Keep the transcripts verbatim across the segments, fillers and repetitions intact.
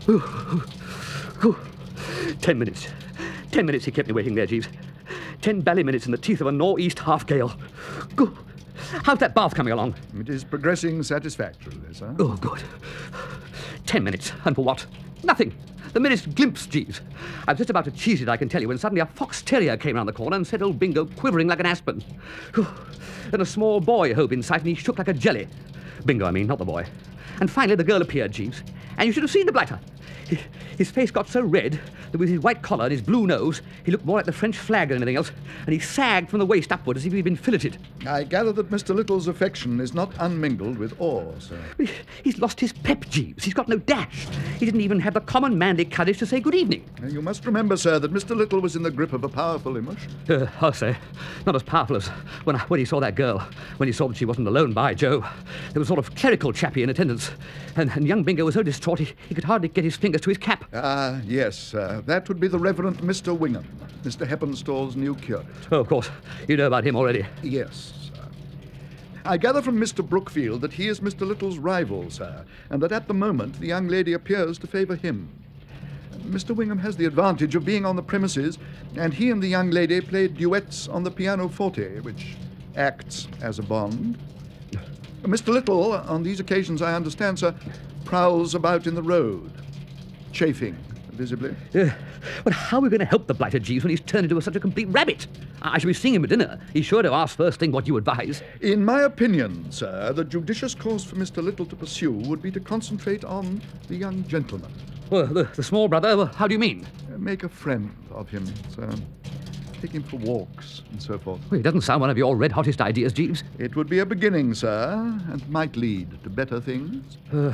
Ten minutes. Ten minutes he kept me waiting there, Jeeves. Ten bally minutes in the teeth of a north-east half-gale. How's that bath coming along? It is progressing satisfactorily, sir. Oh, good. Ten minutes. And for what? Nothing. The merest glimpse, Jeeves. I was just about to cheese it, I can tell you, when suddenly a fox terrier came round the corner and set old Bingo quivering like an aspen. Then a small boy hove in sight and he shook like a jelly. Bingo, I mean, not the boy. And finally the girl appeared, Jeeves. And you should have seen the blighter. He, his face got so red that with his white collar and his blue nose, he looked more like the French flag than anything else, and he sagged from the waist upward as if he'd been filleted. I gather that Mister Little's affection is not unmingled with awe, sir. He, he's lost his pep, Jeeves. He's got no dash. He didn't even have the common manly courage to say good evening. You must remember, sir, that Mister Little was in the grip of a powerful emotion. Uh, I'll say, not as powerful as when, I, when he saw that girl, when he saw that she wasn't alone, by Jove. There was a sort of clerical chappie in attendance, and, and young Bingo was so distraught he, he could hardly get his fingers to his cap. Ah, yes, uh, that would be the Reverend Mister Wingham, Mister Heppenstall's new curate. Oh, of course. You know about him already. Yes, sir. I gather from Mister Brookfield that he is Mister Little's rival, sir, and that at the moment the young lady appears to favour him. Mister Wingham has the advantage of being on the premises, and he and the young lady played duets on the pianoforte, which acts as a bond. Mister Little, on these occasions, I understand, sir, prowls about in the road, chafing visibly. Uh, but how are we going to help the blighter, Jeeves, when he's turned into a, such a complete rabbit? I shall be seeing him at dinner. He's sure to ask first thing what you advise. In my opinion, sir, the judicious course for Mister Little to pursue would be to concentrate on the young gentleman. Well, the, the small brother, well, how do you mean? Uh, make a friend of him, sir. Take him for walks and so forth. Well, it doesn't sound one of your red-hottest ideas, Jeeves. It would be a beginning, sir, and might lead to better things. Uh,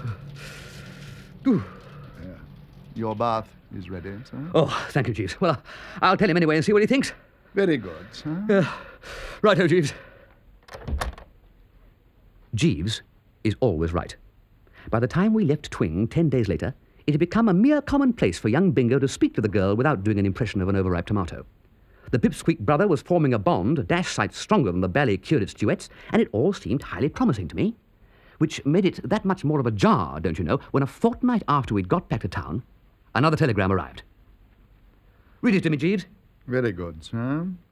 uh, Your bath is ready, sir. Oh, thank you, Jeeves. Well, I'll tell him anyway and see what he thinks. Very good, sir. Uh, righto, Jeeves. Jeeves is always right. By the time we left Twing ten days later, it had become a mere commonplace for young Bingo to speak to the girl without doing an impression of an overripe tomato. The pipsqueak brother was forming a bond, a dash sight stronger than the ballet curate's duets, and it all seemed highly promising to me. Which made it that much more of a jar, don't you know, when a fortnight after we'd got back to town, another telegram arrived. Read it to me, Jeeves. Very good, sir.